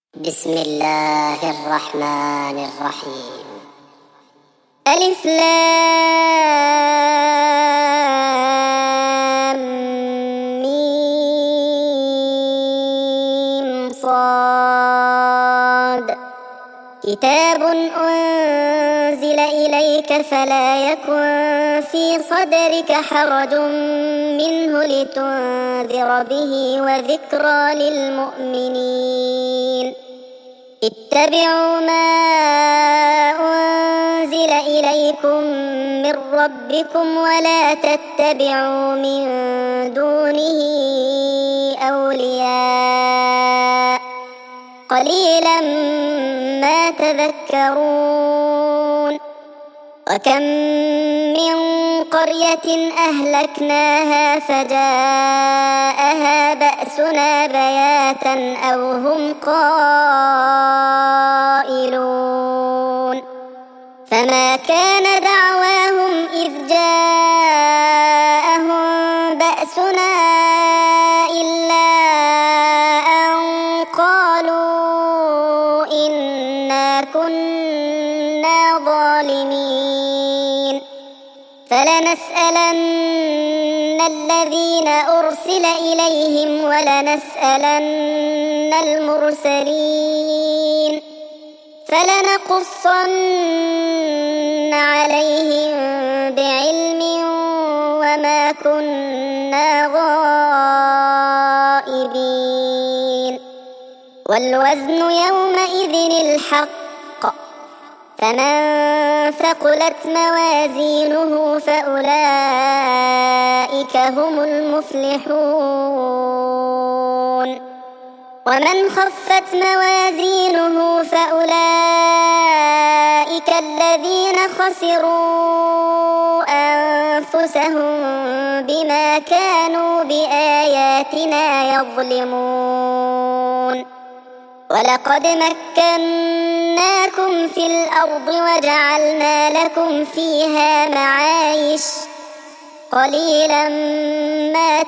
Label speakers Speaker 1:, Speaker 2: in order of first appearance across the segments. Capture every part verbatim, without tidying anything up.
Speaker 1: بسم الله الرحمن الرحيم. ألف لام ميم صاد. كتاب أنزل إليك فلا يكن في صدرك حرج منه لتنذر به وذكرى للمؤمنين. اتبعوا ما أنزل إليكم من ربكم ولا تتبعوا من دونه أولياء قليلا ما تذكرون. وكم من قرية أهلكناها فجاءها بأسنا بياتا أو هم قائلون. فما كان دعواهم إذ جاءهم بأسنا إلا أن قالوا إنا كنا ظالمين. فلنسألن الذين أرسل إليهم ولنسألن المرسلين. فلنقصن عليهم بعلم وما كنا غائبين. والوزن يومئذ الحق. فمن ثقلت موازينه فأولئك هم المفلحون. ومن خفت موازينه فأولئك الذين خسروا أنفسهم بما كانوا بآياتنا يظلمون. ولقد مكناكم في الأرض وجعلنا لكم فيها معايش قليلا ما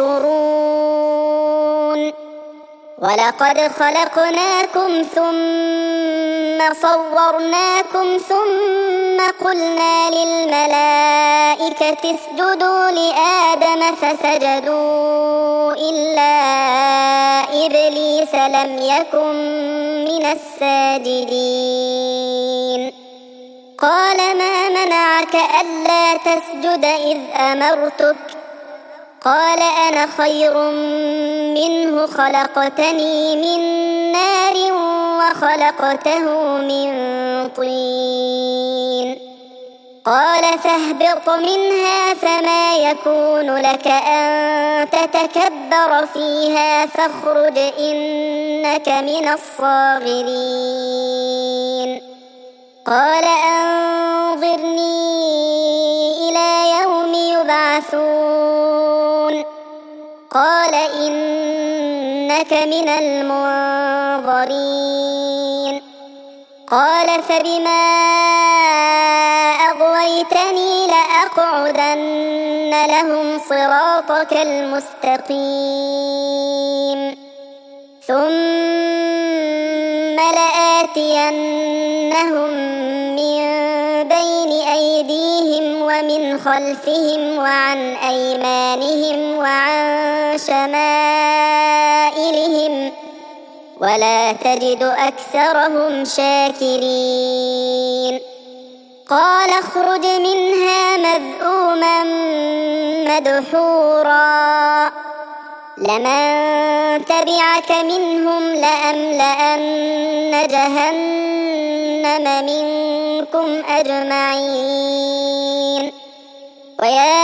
Speaker 1: تشكرون. ولقد خلقناكم ثم صورناكم ثم قلنا للملائكة اسجدوا لآدم فسجدوا إلا إبليس لم يكن من الساجدين. قال ما منعك ألا تسجد إذ أمرتك؟ قال أنا خير منه خلقتني من نار وخلقته من طين. قال فاهبط منها فما يكون لك أن تتكبر فيها فاخرج إنك من الصاغرين. قال أنظرني إلى يوم يبعثون. قال إنك من المنظرين. قال فبما أغويتني لأقعدن لهم صراطك المستقيم ثم لآتينهم من بين أيديهم ومن خلفهم وعن أيمانهم وعن شمائلهم ولا تجد أكثرهم شاكرين. قال اخرج منها مذءوما مدحورا لمن تبعك منهم لأملأن جهنم منكم أجمعين. ويا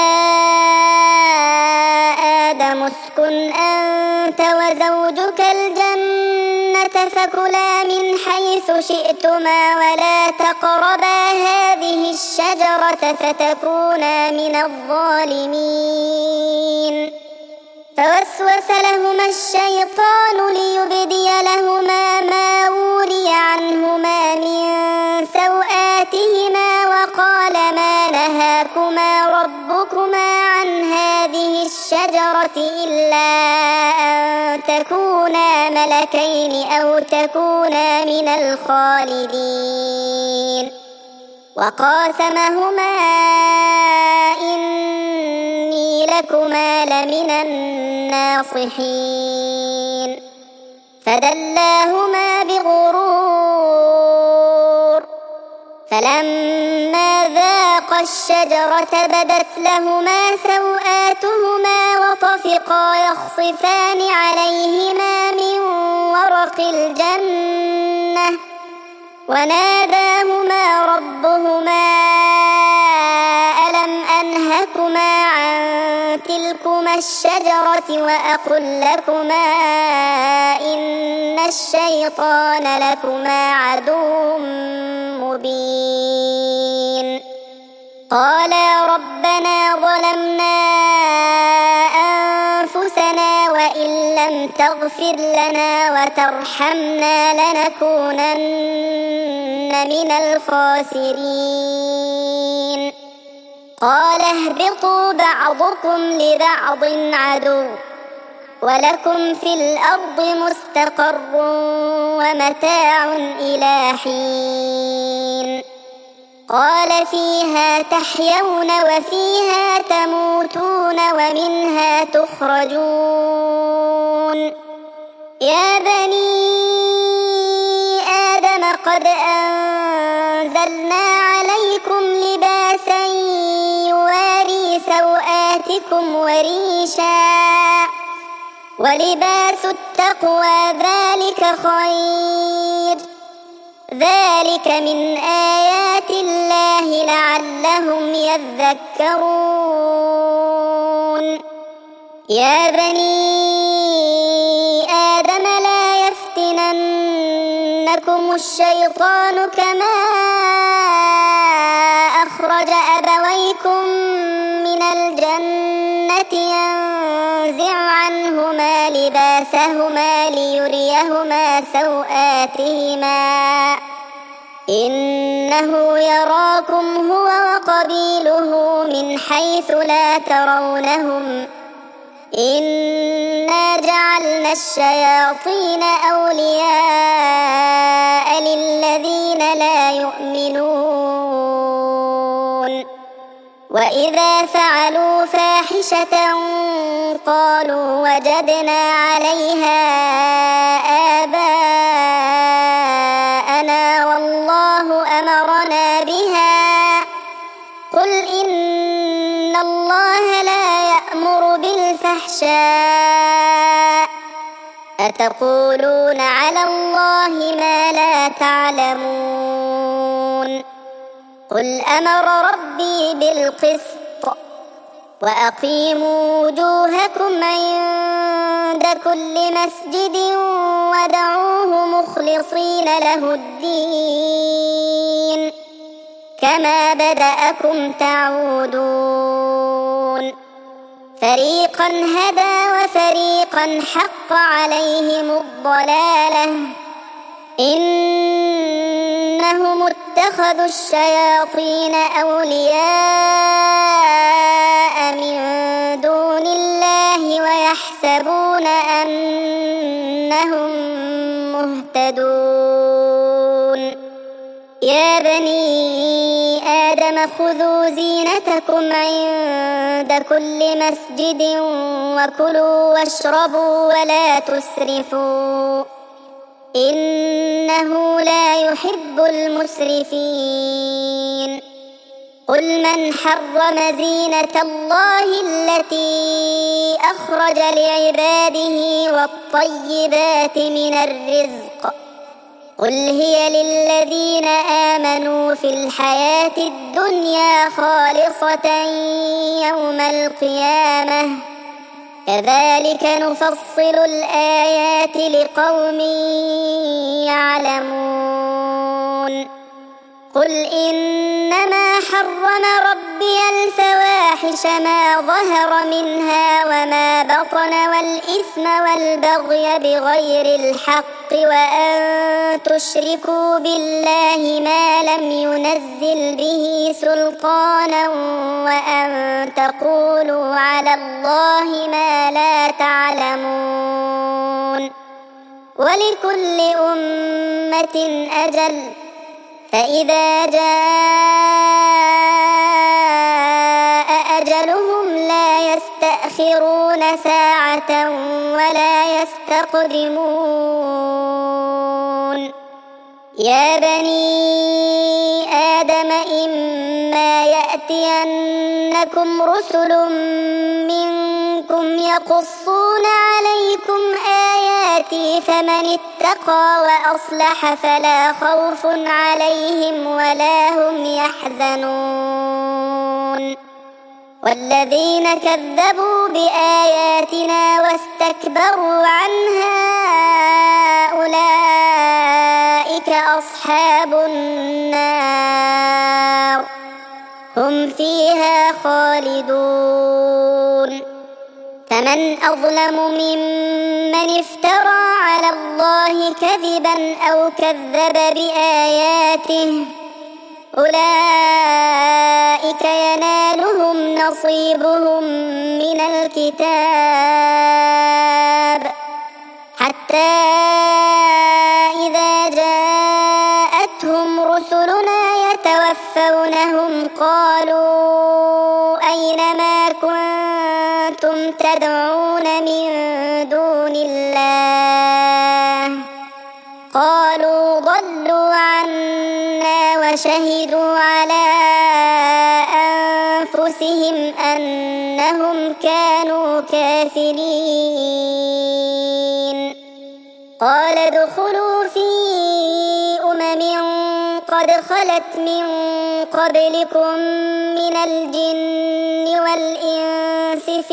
Speaker 1: آدم اسكن أنت وزوجك الجنة فكلا من حيث شئتما ولا تقربا هذه الشجرة فتكونا من الظالمين. فوسوس لهما الشيطان ليبدي لهما ما وري عنهما من سوآتهما وقال ما نهاكما ربكما عن هذه الشجرة إلا أن تكونا ملكين أو تكونا من الخالدين وقاسمهما إني لكما لمن الناصحين فدلاهما بغرور فلما ذاقا الشجرة بدت لهما سوآتهما وطفقا يخصفان عليهما من ورق الجنة وناداهما ربهما ألم أنهكما عن تلكما الشجرة وأقل لكما إن الشيطان لكما عدو مبين قالا ربنا ظلمنا أنفسنا وإن لم تغفر لنا وترحمنا لنكونن من الخاسرين قال اهبطوا بعضكم لبعض عدو ولكم في الأرض مستقر ومتاع إلى حين قال فيها تحيون وفيها تموتون ومنها تخرجون يا بني آدم قد أنزلنا عليكم لباسا يواري سوآتكم وريشا ولباس التقوى ذلك خير ذلك من آيات الله لعلهم يذكرون يا بني آدم لا يفتننكم الشيطان كما أخرج أبويكم من الجنة ينزع عنهما لباسهما ليريهما سوآتهما إنه يراكم هو وقبيله من حيث لا ترونهم إنا جعلنا الشياطين أولياء للذين لا يؤمنون وإذا فعلوا فاحشة قالوا وجدنا عليها آباءنا والله أمرنا بها قل إن الله لا يأمر بالفحشاء أتقولون على الله ما لا تعلمون قل أمر ربي بالقسط وأقيموا وجوهكم عند كل مسجد ودعوه مخلصين له الدين كما بدأكم تعودون فريقا هدى وفريقا حق عليهم الضلالة إنهم اتخذوا الشياطين أولياء من دون الله ويحسبون أنهم مهتدون يا بني آدم خذوا زينتكم عند كل مسجد وكلوا واشربوا ولا تسرفوا إنه لا يحب المسرفين قل من حرم زينة الله التي أخرج لعباده والطيبات من الرزق قل هي للذين آمنوا في الحياة الدنيا خالصة يوم القيامة كذلك نفصل الآيات لقوم يعلمون قل إنما حرم ربي الفواحش ما ظهر منها وما بطن والإثم والبغي بغير الحق وأن تشركوا بالله ما لم ينزل به سلطانا وأن تقولوا على الله ما لا تعلمون ولكل أمة أجل فإذا جاء أجلهم لا يستأخرون ساعة ولا يستقدمون يا بني آدم إما يأتينكم رسل منكم يقصون عليكم آياتي فمن اتقى وأصلح فلا خوف عليهم ولا هم يحزنون والذين كذبوا بآياتنا واستكبروا عنها أولئك أصحاب النار هم فيها خالدون فمن أظلم ممن افترى على الله كذبا أو كذب بآياته أولئك ينالهم نصيبهم من الكتاب حتى إذا جاءتهم رسلنا يتوفونهم قالوا أين ما كنتم تدعون من دون الله قالوا ضلوا عنا وشهدوا على أنفسهم أنهم كانوا كافرين قال ادخلوا في أمم قد خلت من قبلكم من الجن والإنس في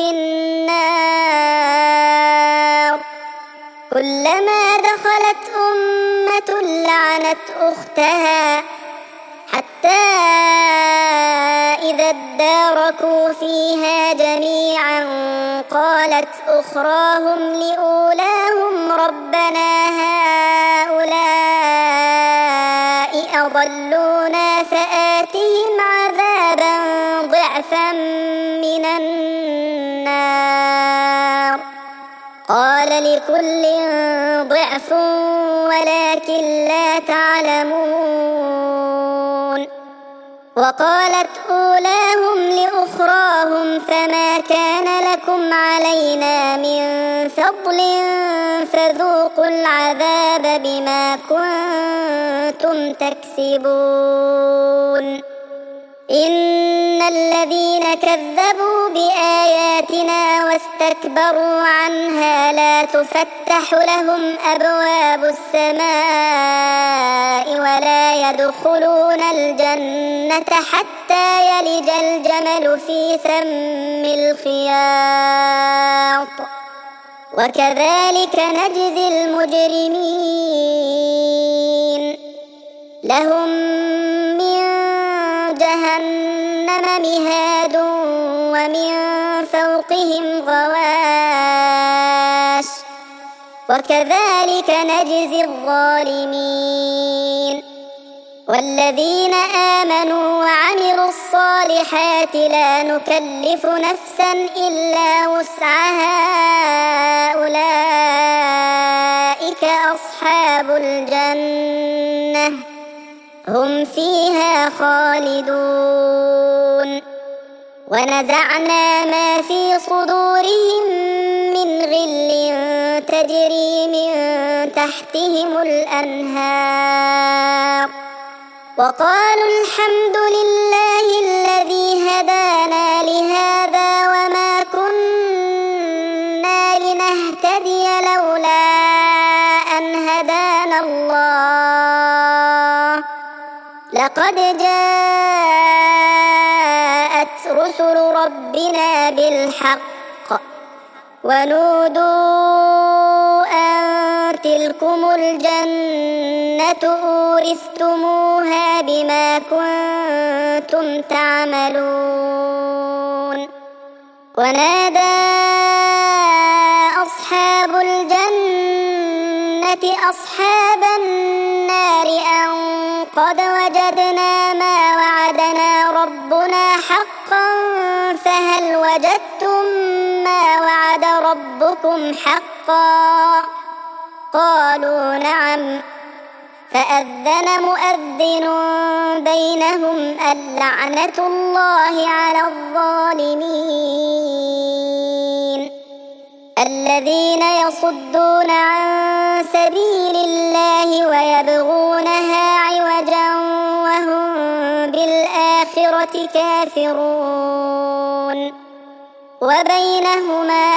Speaker 1: النار كلما دخلت أمة لعنت أختها حتى إذا اداركوا فيها جميعا قالت أخراهم لأولاهم ربنا هؤلاء أضلونا فآتهم عذابا ضعفا من النار قال لكل ضعف ولكن لا تعلمون وقالت أولاهم لأخراهم فما كان لكم علينا من فضل فذوقوا العذاب بما كنتم تكسبون إن الذين كذبوا بآياتنا واستكبروا عنها لا تفتح لهم أبواب السماء ولا يدخلون الجنة حتى يلج الجمل في سم الخياط وكذلك نجزي المجرمين لهم من جهنم مهاد ومن فوقهم غواش وكذلك نجزي الظالمين والذين آمنوا وعملوا الصالحات لا نكلف نفسا إلا وسعها أولئك أصحاب الجنة هم فيها خالدون ونزعنا ما في صدورهم من غل تجري من تحتهم الأنهار وقالوا الحمد لله الذي هدانا لهذا وما كنا لنهتدي لولا أن هدانا الله لقد جاءت رسل ربنا بالحق ونودوا أن وتلكم الجنة أورثتموها بما كنتم تعملون. ونادى أصحاب الجنة أصحاب النار أن قد وجدنا ما وعدنا ربنا حقا فهل وجدتم ما وعد ربكم حقا؟ قالوا نعم. فأذن مؤذن بينهم اللعنة الله على الظالمين الذين يصدون عن سبيل الله ويبغونها عوجا وهم بالآخرة كافرون. وبينهما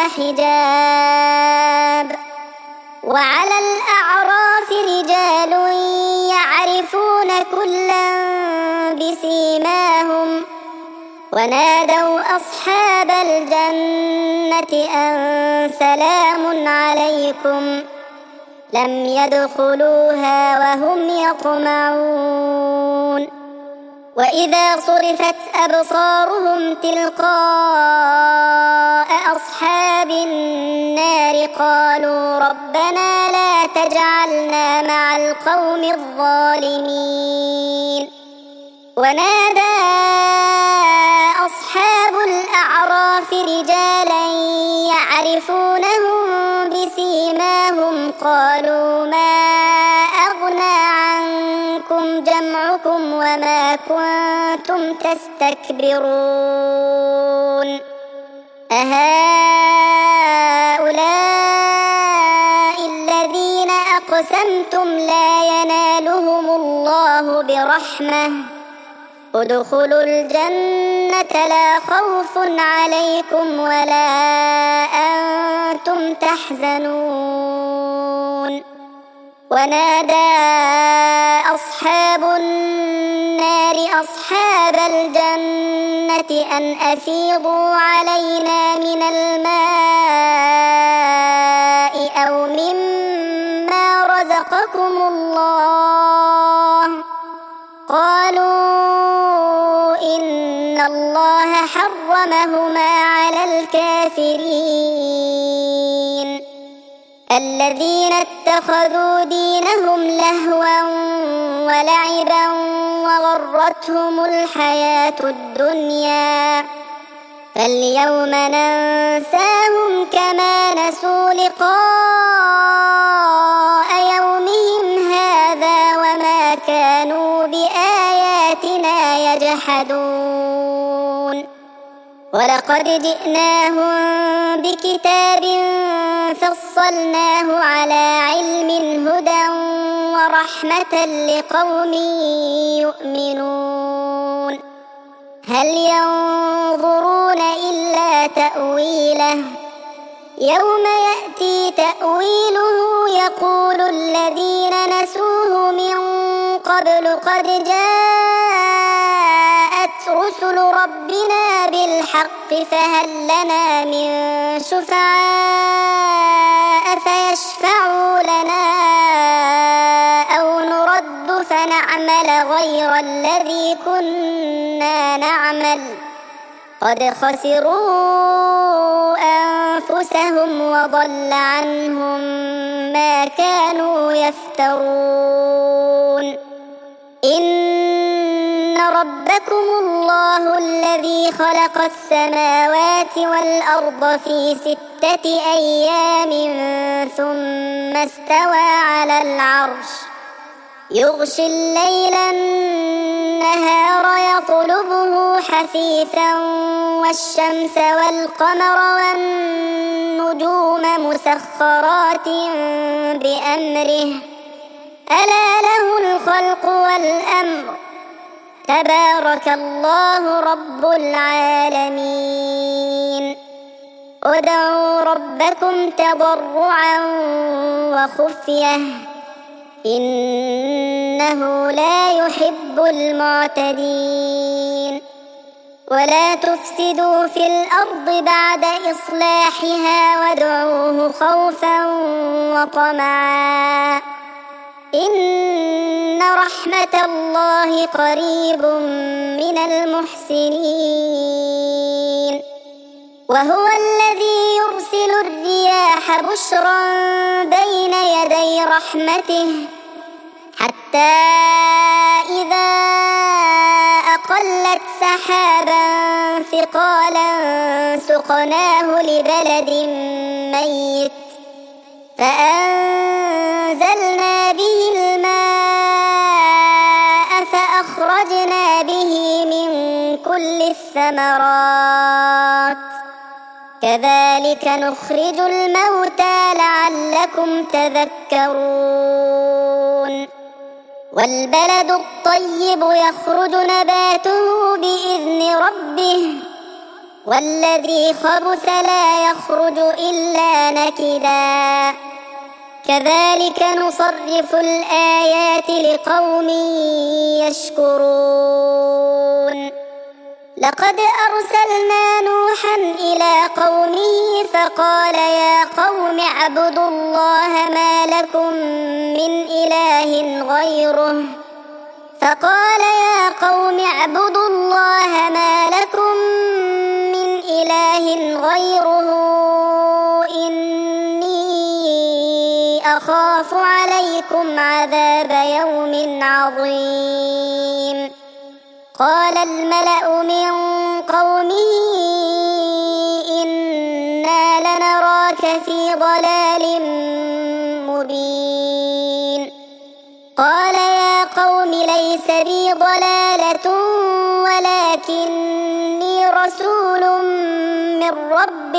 Speaker 1: حجاب. وعلى الأعراف رجال يعرفون كلا بسيماهم ونادوا أصحاب الجنة أن سلام عليكم لم يدخلوها وهم يطمعون. وإذا صرفت أبصارهم تلقاء أصحاب النار قالوا ربنا لا تجعلنا مع القوم الظالمين. ونادى أصحاب الأعراف رجالا يعرفونهم بسيماهم قالوا ما أغنى عنكم جمعكم وما كنتم تستكبرون أهؤلاء الذين أقسمتم لا ينالهم الله برحمة ادخلوا الجنة لا خوف عليكم ولا أنتم تحزنون. ونادى أصحاب النار أصحاب الجنة أن أفيضوا علينا من الماء أو مما رزقكم الله قالوا إن الله حرمهما على الكافرين الذين اتخذوا دينهم لهوا ولعبا وغرتهم الحياة الدنيا فاليوم ننساهم كما نسوا لقاء يومهم هذا وما كانوا بآياتنا يجحدون. ولقد جئناهم بكتاب فصلناه على علم هدى ورحمة لقوم يؤمنون. هل ينظرون إلا تأويله يوم يأتي تأويله يقول الذين نسوه من قبل قد جاءت رسل ربنا بالحق فهل لنا من شفعاء فيشفعوا لنا أو نرد فنعمل غير الذي كنا نعمل قد خسروا أنفسهم وضل عنهم ما كانوا يفترون. إن ربكم الله الذي خلق السماوات والأرض في ستة أيام ثم استوى على العرش يغشي الليل النهار يطلبه حثيثا والشمس والقمر والنجوم مسخرات بأمره ألا له الخلق والأمر تبارك الله رب العالمين. ادعوا ربكم تضرعا وخفية إنه لا يحب المعتدين. ولا تفسدوا في الأرض بعد إصلاحها وادعوه خوفا وطمعا إن رحمة الله قريب من المحسنين وهو الذي يرسل الرياح بشرا بين يدي رحمته حتى إذا أقلت سحابا ثقالا سقناه لبلد ميت فأنزلنا به الماء فأخرجنا به من كل الثمرات كذلك نخرج الموتى لعلكم تذكرون والبلد الطيب يخرج نباته بإذن ربه والذي خبث لا يخرج إلا نكدا كذلك نصرف الآيات لقوم يشكرون لقد أرسلنا نوحا إلى قومه فقال يا قوم اعبدوا الله ما لكم من إله غيره فقال يا قوم اعبدوا الله ما لكم من إله غيره إني أخاف عليكم عذاب يوم عظيم قال الملأ من قومه إنا لنراك في ضلال مبين قال يا قوم ليس بي ضلالة ولكني رسول من رب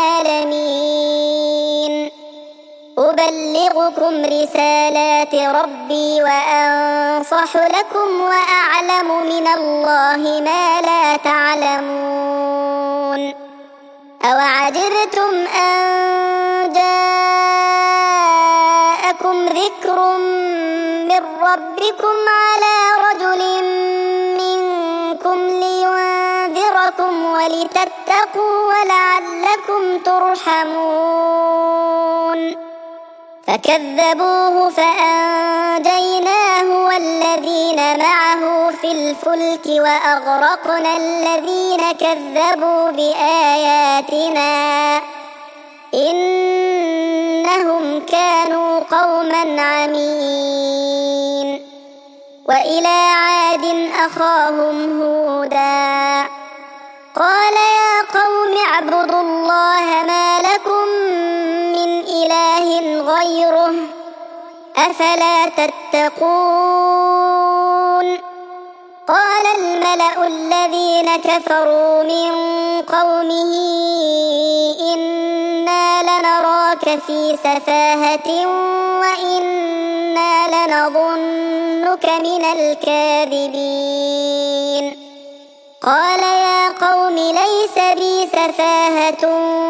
Speaker 1: العالمين أبلغكم رسالات ربي وأنصح لكم وأعلم من الله ما لا تعلمون أوعجبتم أن جاءكم ذكر من ربكم على رجل منكم لينذركم ولتتقوا ولعلكم ترحمون فكذبوه فأنجيناه والذين معه في الفلك وأغرقنا الذين كذبوا بآياتنا إنهم كانوا قوما عمين وإلى عاد أخاهم هودا قال يا قوم اعبدوا الله ما لكم من إله غيره أفلا تتقون قال الملأ الذين كفروا من قومه إنا لنراك في سفاهة وإنا لنظنك من الكاذبين قال يا قوم ليس بي سفاهة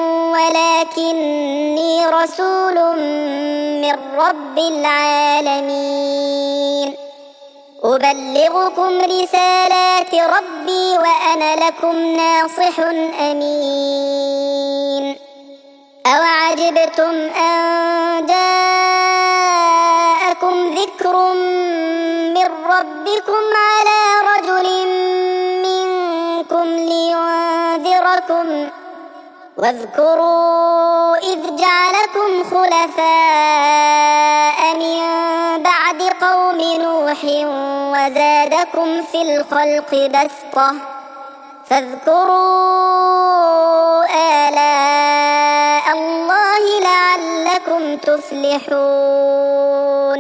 Speaker 1: ولكني رسول من رب العالمين أبلغكم رسالات ربي وأنا لكم ناصح أمين أوعجبتم أن جاءكم ذكر من ربكم على رجل لينذركم واذكروا إذ جعلكم خلفاء من بعد قوم نوح وزادكم في الخلق بسطة فاذكروا آلاء الله لعلكم تفلحون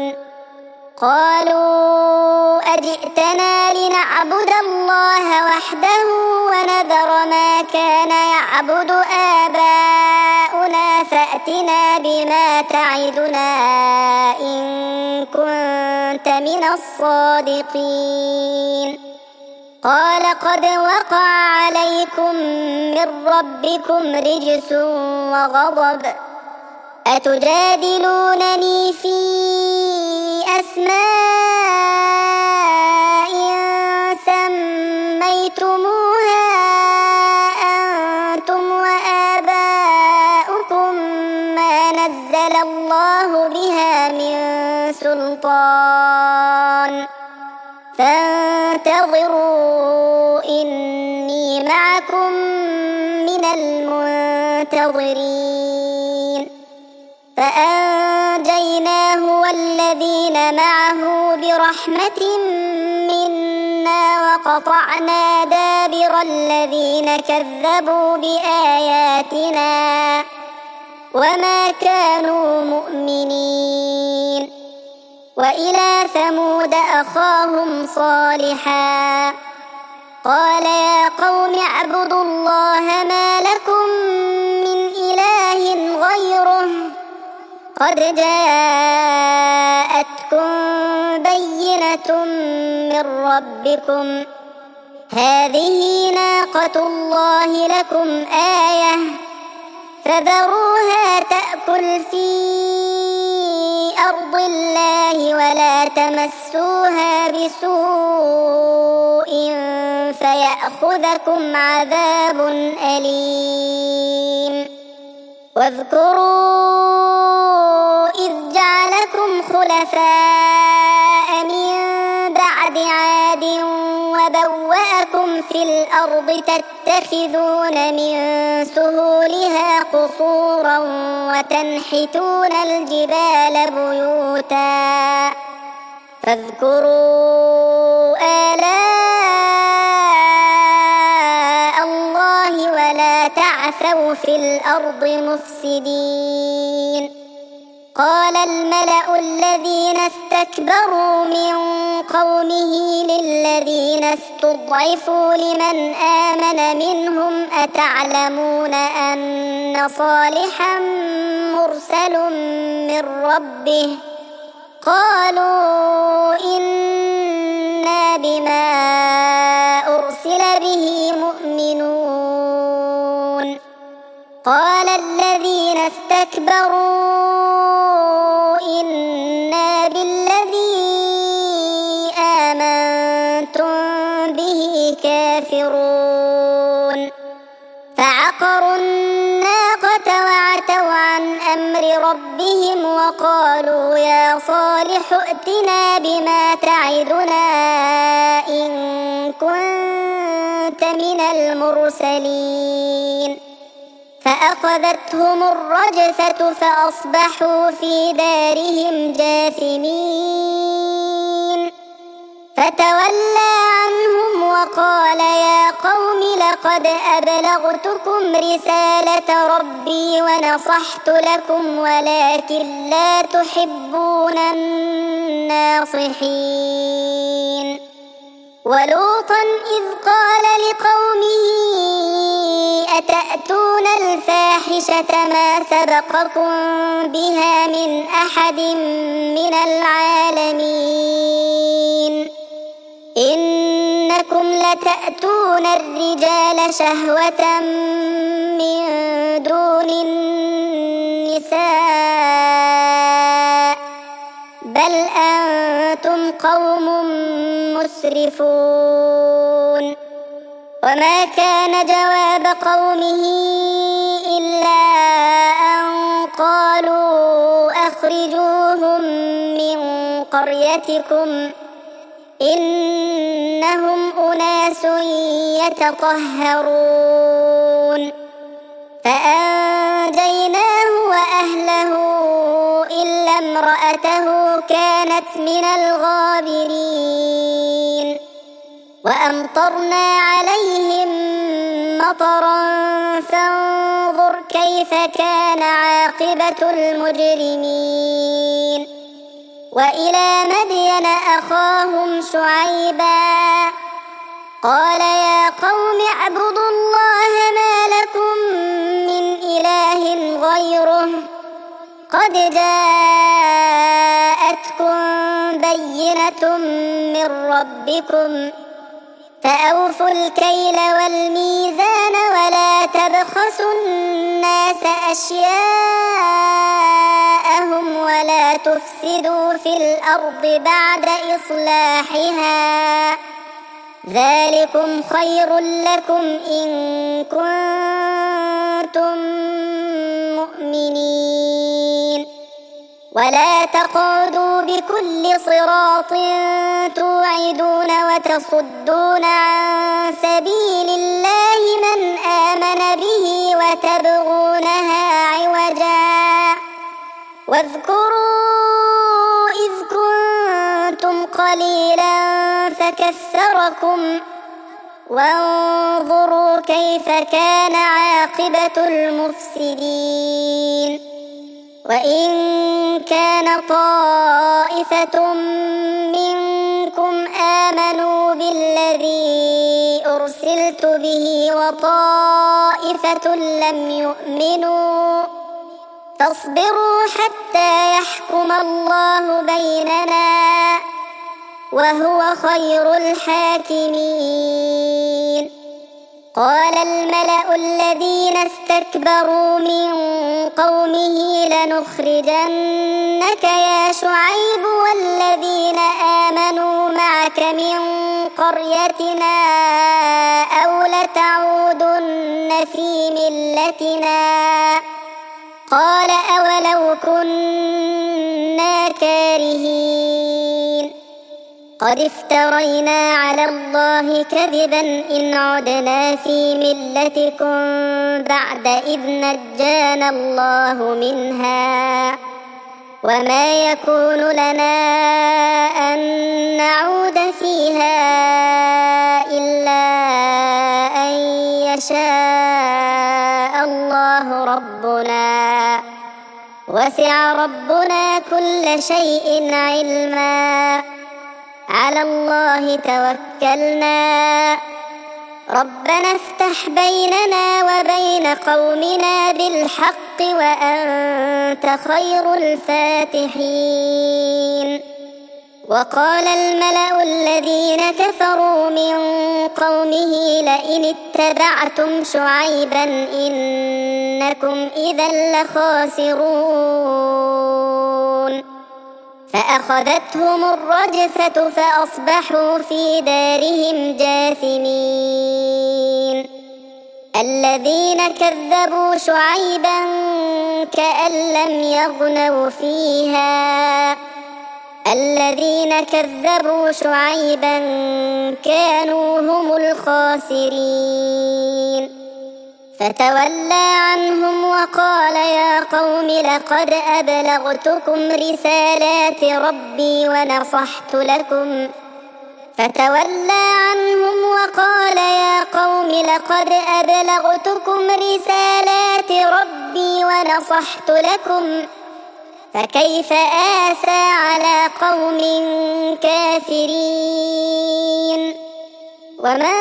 Speaker 1: قالوا أجئتنا لنعبد الله وحده ونذر ما كان يعبد آباؤنا فأتنا بما تعدنا إن كنت من الصادقين قال قد وقع عليكم من ربكم رجس وغضب أتجادلونني في أسماء سميتموها نزل الله بها من سلطان فانتظروا إني معكم من المنتظرين فأنجيناه والذين معه برحمة منا وقطعنا دابر الذين كذبوا بآياتنا وما كانوا مؤمنين وإلى ثمود أخاهم صالحا قال يا قوم اعبدوا الله ما لكم من إله غيره قد جاءتكم بينة من ربكم هذه ناقة الله لكم آية فذروها تأكل في أرض الله ولا تمسوها بسوء فيأخذكم عذاب أليم واذكروا إذ جعلكم خلفاء من بعد عاد وبوأكم في الأرض تتخذون من سهولها قصورا وتنحتون الجبال بيوتا فاذكروا آلاء الله ولا تعثوا في الأرض مفسدين قال الملأ الذين استكبروا من قومه للذين استضعفوا لمن آمن منهم أتعلمون أن صالحا مرسل من ربه قالوا إنا بما أرسل به مؤمنون قال الذين استكبروا إنا بالذي آمنتم به كافرون فعقروا الناقة وعتوا عن أمر ربهم وقالوا يا صالح ائتنا بما تعدنا إن كنت من المرسلين فأخذتهم الرجفة فأصبحوا في دارهم جاثمين فتولى عنهم وقال يا قوم لقد أبلغتكم رسالة ربي ونصحت لكم ولكن لا تحبون الناصحين ولوطا إذ قال لقومه أتأتون الفاحشة ما سبقكم بها من أحد من العالمين إنكم لتأتون الرجال شهوة من دون النساء بل أنتم قوم مسرفون وما كان جواب قومه إلا أن قالوا أخرجوهم من قريتكم إنهم أناس يتطهرون فأنجيناه وأهله إلا امرأته كانت من الغابرين وأمطرنا عليهم مطرا فانظر كيف كان عاقبة المجرمين وإلى مدين أخاهم شعيبا قال يا قوم اعبدوا الله ما لكم من إله غيره قد جاءتكم بينة من ربكم فأوفوا الكيل والميزان ولا تبخسوا الناس أشياءهم ولا تفسدوا في الأرض بعد إصلاحها ذلكم خير لكم إن كنتم مؤمنين ولا تقعدوا بكل صراط توعدون وتصدون عن سبيل الله من آمن به وتبغونها عوجا واذكروا إذ كنتم قليلا فكثركم وانظروا كيف كان عاقبة المفسدين. وإن كان طائفة منكم آمنوا بالذي أرسلت به وطائفة لم يؤمنوا فاصبروا حتى يحكم الله بيننا وهو خير الحاكمين. قال الملأ الذين استكبروا من قومه لنخرجنك يا شعيب والذين آمنوا معك من قريتنا أو لتعودن في ملتنا قال أولو كنا كارهين قد افترينا على الله كذبا إن عدنا في ملتكم بعد إذ نجانا الله منها وما يكون لنا أن نعود فيها إلا أن يشاء الله ربنا وسع ربنا كل شيء علما على الله توكلنا ربنا افتح بيننا وبين قومنا بالحق وأنت خير الفاتحين. وقال الملأ الذين كفروا من قومه لئن اتبعتم شعيبا إنكم إذا لخاسرون فأخذتهم الرجفة فأصبحوا في دارهم جاثمين. الذين كذبوا شعيبا كأن لم يغنوا فيها الذين كذبوا شعيبا كانوا هم الخاسرين. فتولى عنهم وقال يا قوم لقد أبلغتكم رسالات ربي ونصحت لكم فتولى عنهم وقال يا قوم لقد أبلغتكم رسالات ربي ونصحت لكم فكيف آسى على قوم كافرين. وما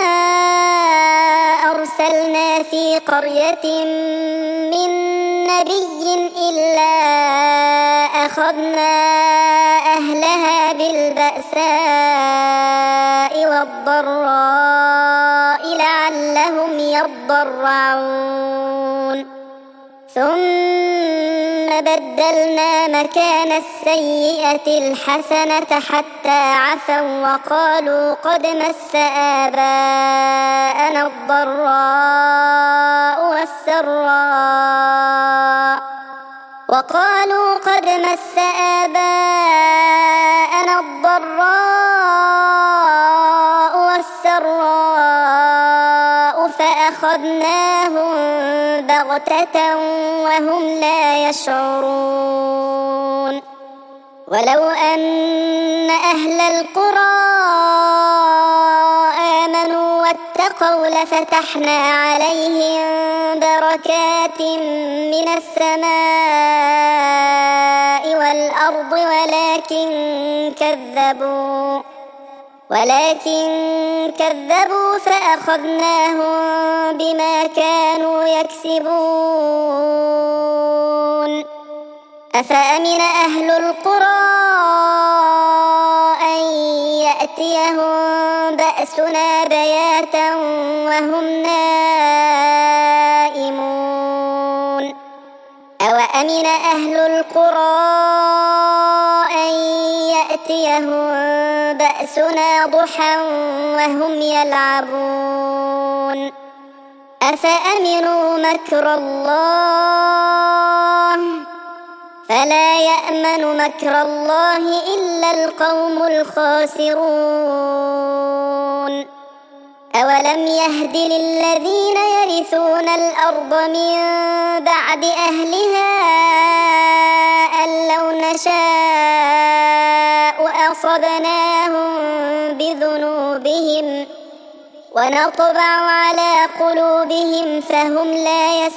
Speaker 1: أرسلنا في قرية من نبي إلا أخذنا أهلها بالبأساء والضراء لعلهم يضرعون ثم بدلنا مكان السيئة الحسنة حتى عفوا وقالوا قد مس آباءنا الضراء والسراء وقالوا قد مس آباءنا الضراء والسراء فأخذناهم بغتة وهم لا يشعرون. ولو أن أهل القرى آمنوا واتقوا لفتحنا عليهم بركات من السماء والأرض ولكن كذبوا ولكن كذبوا فأخذناهم بما كانوا يكسبون. أفأمن أهل القرى أن يأتيهم بأسنا بياتا وهم نائمون أوأمن أهل القرى أن يأتيهم بأسنا ضحى وهم يلعبون أفأمنوا مكر الله فلا يأمن مكر الله إلا القوم الخاسرون أولم يهد للذين يرثون الأرض من بعد أهلها أن لو نشاء أصبناهم بذنوبهم ونطبع على قلوبهم فهم لا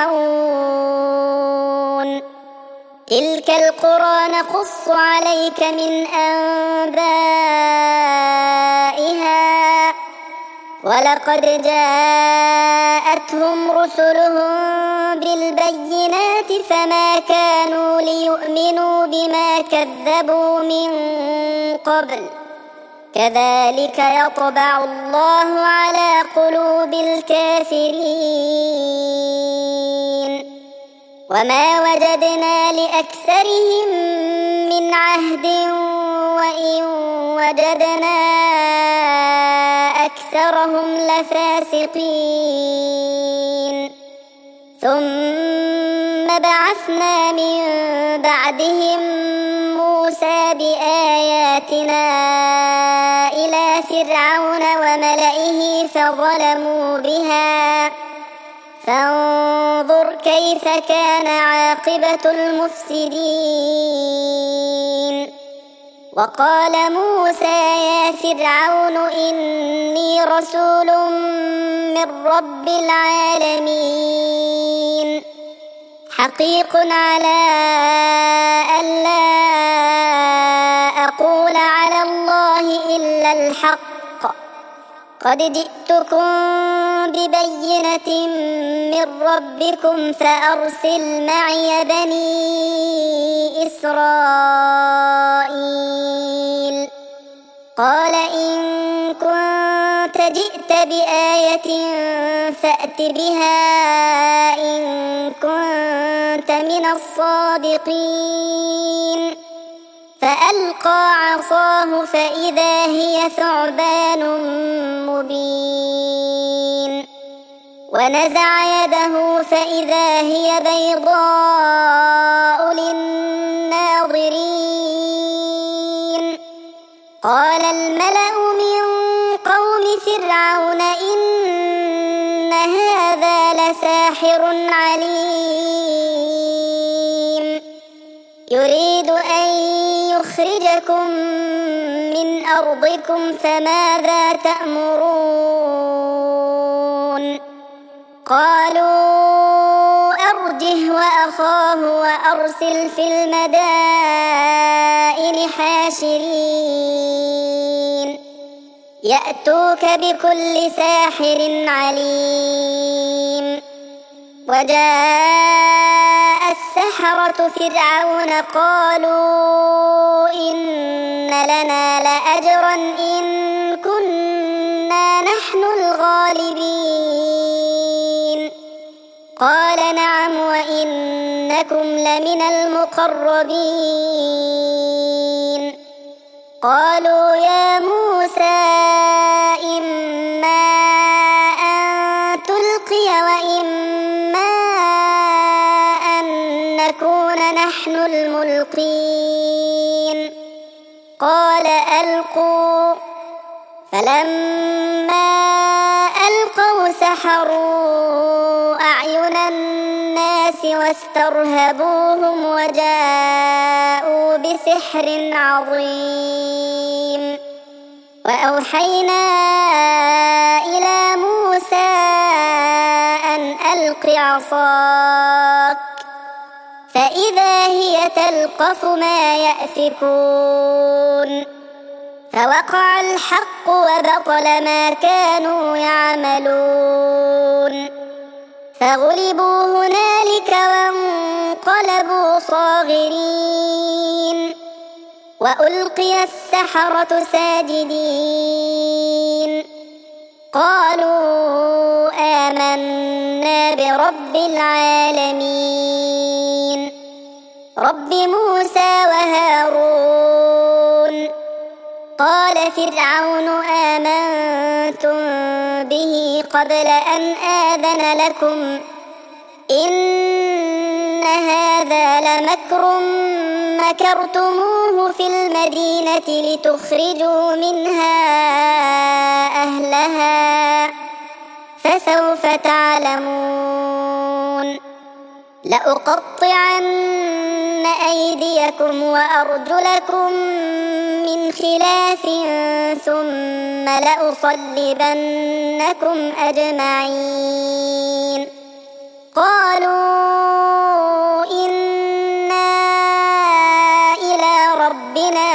Speaker 1: يسمعون تلك القرى نقص عليك من أنبائها ولقد جاءتهم رسلهم بالبينات فما كانوا ليؤمنوا بما كذبوا من قبل كذلك يطبع الله على قلوب الكافرين وما وجدنا لأكثرهم من عهد وإن وجدنا أكثرهم لفاسقين ثم بعثنا من بعدهم موسى بآياتنا إلى فرعون وملئه فظلموا بها فانظر كيف كان عاقبة المفسدين وقال موسى يا فرعون إني رسول من رب العالمين حقيق على ألا أقول على الله إلا الحق قد جئتكم ببينة من ربكم فأرسل معي بني إسرائيل قال إن كنت جئت بآية فأت بها إن كنت من الصادقين فألقى عصاه فإذا هي ثعبان مبين ونزع يده فإذا هي بيضاء للناظرين قال الملأ من قوم فرعون إن هذا لساحر عليم يريد أن يخرجكم من أرضكم فماذا تأمرون قالوا أرجه وأخاه وأرسل في المدائن حاشرين يأتوك بكل ساحر عليم وجاء السحرة فرعون قالوا إن لنا لأجرا إن كنا نحن الغالبين قال نعم وإنكم لمن المقربين قالوا يا موسى إما أن تلقي وإما أن نكون نحن الملقين قال ألقوا فلما ألقوا سحروا أعين الناس واسترهبوهم وجاءوا بسحر عظيم وأوحينا إلى موسى أن ألق عصاك فإذا هي تلقف ما يأفكون فوقع الحق وبطل ما كانوا يعملون فغلبوا هنالك وانقلبوا صاغرين وألقي السحرة ساجدين قالوا آمنا برب العالمين رب موسى وهارون قال فرعون آمنتم به قبل أن آذن لكم إن إن هذا لمكر مكرتموه في المدينة لتخرجوا منها أهلها فسوف تعلمون لأقطعن أيديكم وأرجلكم من خلاف ثم لأصلبنكم أجمعين قالوا إنا إلى ربنا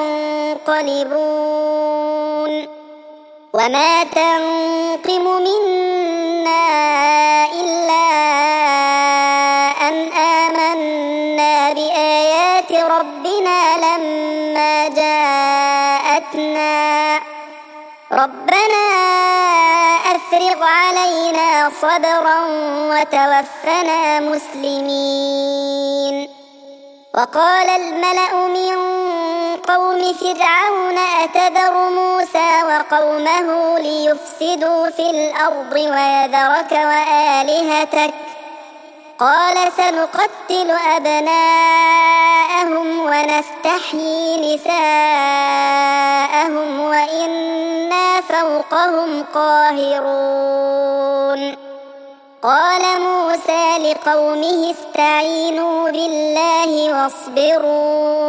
Speaker 1: منقلبون وما تنقم منا إلا أن آمنا بآيات ربنا لما جاءتنا ربنا أفرغ علينا صبرا وتوفنا مسلمين وقال الملأ من قوم فرعون أتذر موسى وقومه ليفسدوا في الأرض ويذرك وآلهتك قال سنقتل أبناءهم ونستحيي نساءهم وإنا فوقهم قاهرون قال موسى لقومه استعينوا بالله واصبروا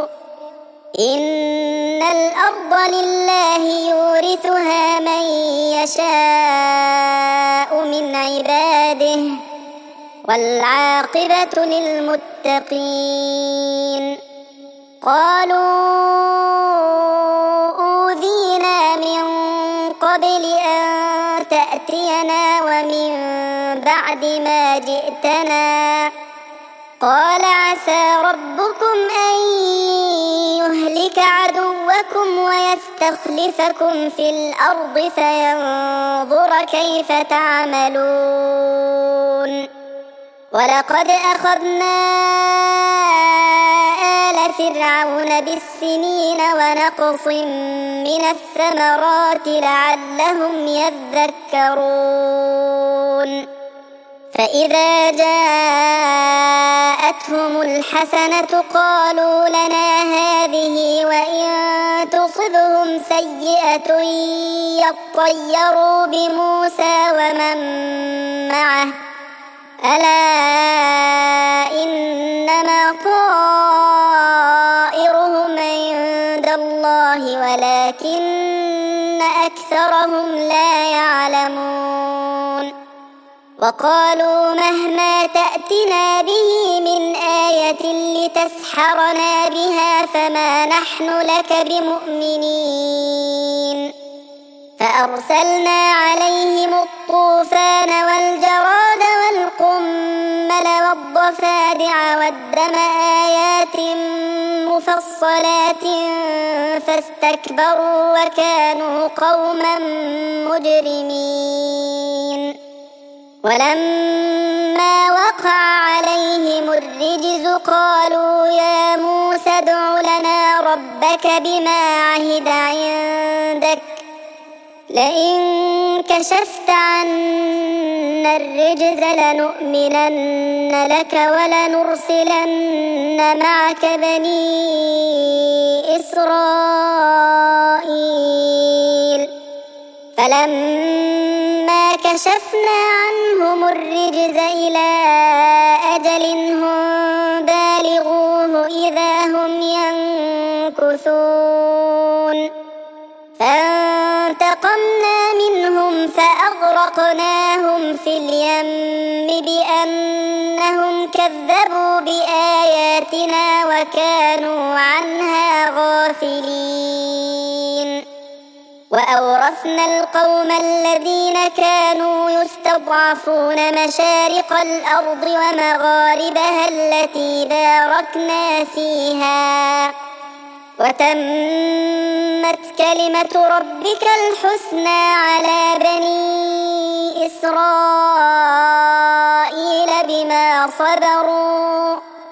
Speaker 1: إن الأرض لله يورثها من يشاء من عباده والعاقبة للمتقين قالوا أوذينا من قبل أن تأتينا ومن بعد ما جئتنا قال عسى ربكم أن يهلك عدوكم ويستخلفكم في الأرض فينظر كيف تعملون ولقد أخذنا آل فرعون بالسنين ونقص من الثمرات لعلهم يذكرون فإذا جاءتهم الحسنة قالوا لنا هذه وإن تصبهم سيئة يطيروا بموسى ومن معه ألا إنما طائرهم عند الله ولكن أكثرهم لا يعلمون وقالوا مهما تأتنا به من آية لتسحرنا بها فما نحن لك بمؤمنين فأرسلنا عليهم الطوفان والجراد والقمل والضفادع والدم آيات مفصلات فاستكبروا وكانوا قوما مجرمين ولما وقع عليهم الرجز قالوا يا موسى ادع لنا ربك بما عهد عندك لئن كشفت عنا الرجز لنؤمنن لك ولنرسلن معك بني إسرائيل فلما كشفنا عنهم الرجز إلى أجل هم بالغوه إذا هم ينكثون فانتقمنا منهم فأغرقناهم في اليم بأنهم كذبوا بآياتنا وكانوا عنها غافلين وأورثنا القوم الذين كانوا يستضعفون مشارق الأرض ومغاربها التي باركنا فيها وتمت كلمة ربك الحسنى على بني إسرائيل بما صبروا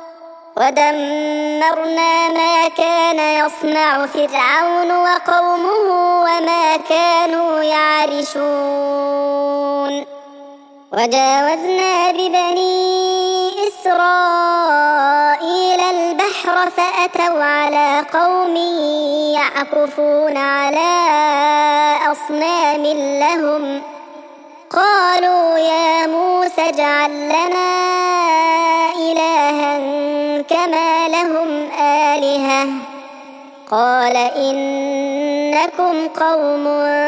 Speaker 1: ودمرنا ما كان يصنع فرعون وقومه وما كانوا يعرشون وجاوزنا ببني إسرائيل البحر فأتوا على قوم يعكفون على أصنام لهم قالوا يا موسى اجعل لنا إلها كما لهم آلهة قال إنكم قوم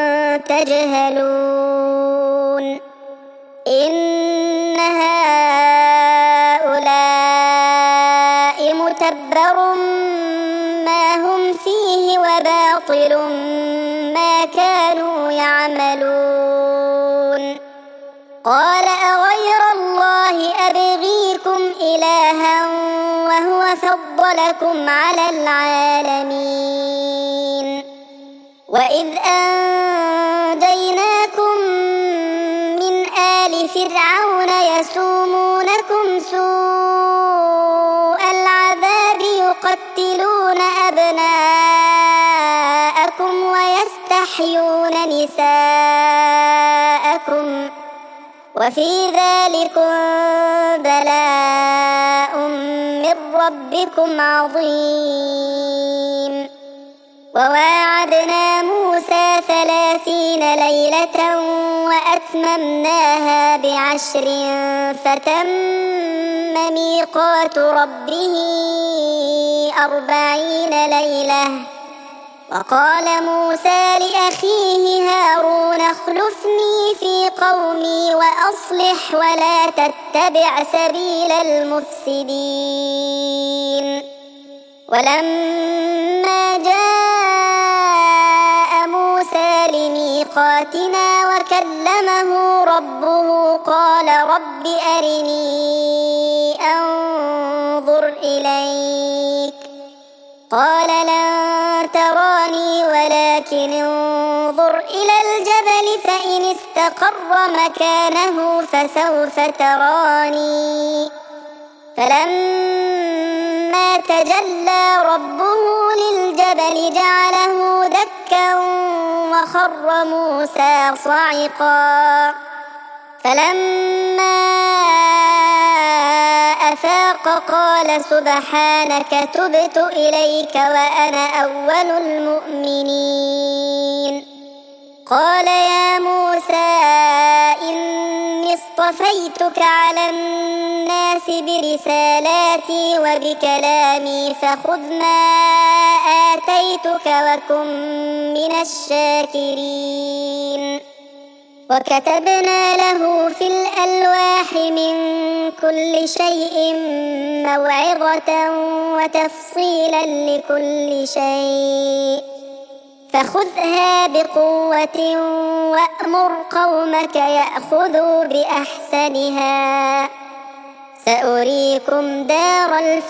Speaker 1: تجهلون إن هؤلاء متبر ما هم فيه وباطل ما كانوا يعملون قال أغير الله أبغيكم إلها وهو فضلكم على العالمين وإذ أنجيناكم من آل فرعون يسومونكم سوء العذاب يقتلون أبناءكم ويستحيون نساءكم وفي ذلكم بلاء من ربكم عظيم وواعدنا موسى ثلاثين ليلة وأتممناها بعشر فتم ميقات ربه أربعين ليلة وقال موسى لأخيه هارون اخلفني في قومي وأصلح ولا تتبع سبيل المفسدين ولما جاء موسى لميقاتنا وكلمه ربه قال رب أرني أنظر إليك قال لن تراني ولكن انظر إلى الجبل فإن استقر مكانه فسوف تراني فلما تجلى ربه للجبل جعله دكا وخر موسى صعقا فلما أفاق قال سبحانك تبت إليك وأنا أول المؤمنين قال يا موسى إني اصطفيتك على الناس برسالاتي وبكلامي فخذ ما آتيتك وكن من الشاكرين وكتبنا له في الألواح من كل شيء موعظة وتفصيلا لكل شيء فخذها بقوة وأمر قومك يأخذوا بأحسنها سأريكم دار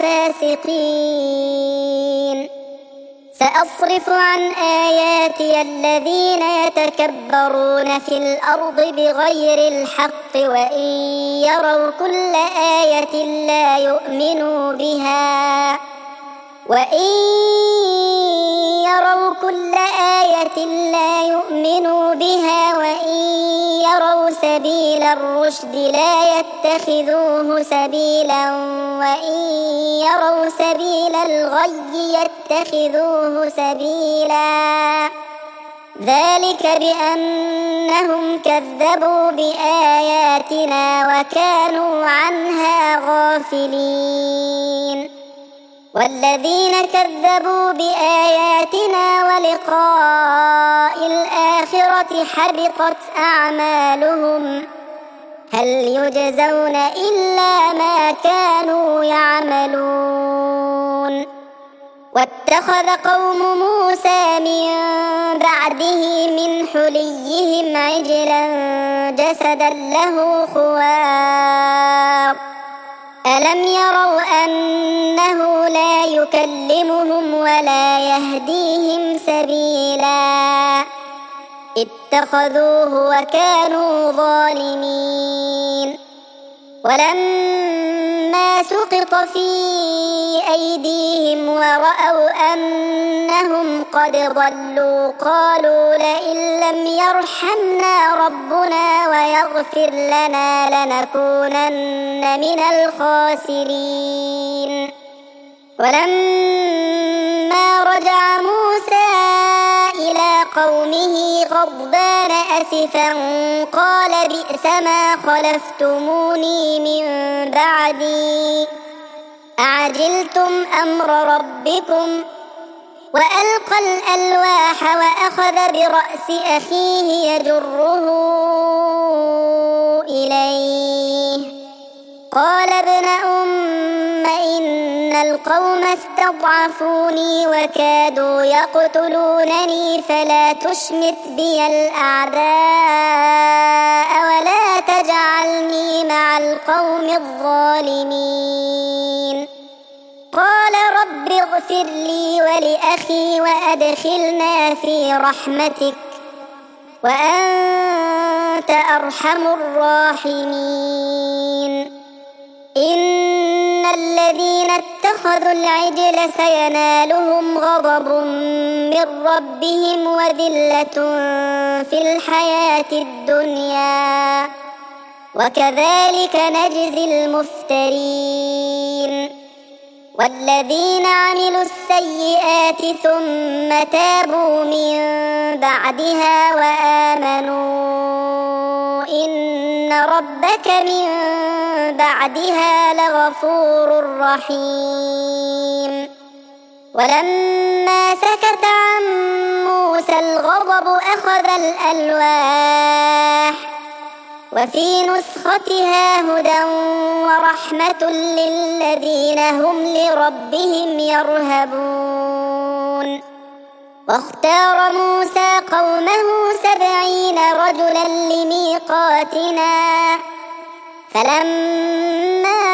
Speaker 1: الفاسقين سأصرف عن آياتي الذين يتكبرون في الأرض بغير الحق وإن يروا كل آية لا يؤمنوا بها وإن يروا كل آية لا يؤمنوا بها وإن يروا سبيل الرشد لا يتخذوه سبيلا وإن يروا سبيل الغي يتخذوه سبيلا ذلك بأنهم كذبوا بآياتنا وكانوا عنها غافلين والذين كذبوا بآياتنا ولقاء الآخرة حبطت أعمالهم هل يجزون إلا ما كانوا يعملون واتخذ قوم موسى من بعده من حليهم عجلا جسدا له خوار ألم يروا أنه لا يكلمهم ولا يهديهم سبيلا اتخذوه وكانوا ظالمين ولما فلما سقط في أيديهم ورأوا أنهم قد ضلوا قالوا لئن لم يرحمنا ربنا ويغفر لنا لنكونن من الخاسرين. ولما رجع موسى إلى قومه غضبان أسفا قال بئس ما خلفتموني من بعدي أعجلتم أمر ربكم. وألقى الألواح وأخذ برأس أخيه يجره إليه قال ابن أم إن القوم استضعفوني وكادوا يقتلونني فلا تشمت بي الأعداء ولا تجعلني مع القوم الظالمين. قال رب اغفر لي ولأخي وأدخلنا في رحمتك وأنت أرحم الراحمين. إن الذين اتخذوا العجل سينالهم غضب من ربهم وذلة في الحياة الدنيا وكذلك نجزي المفترين. والذين عملوا السيئات ثم تابوا من بعدها وآمنوا إن ربك من بعدها لغفور رحيم. ولما سكت عن موسى الغضب أخذ الألواح وفي نسختها هدى ورحمة للذين هم لربهم يرهبون. واختار موسى قومه سبعين رجلا لميقاتنا فلما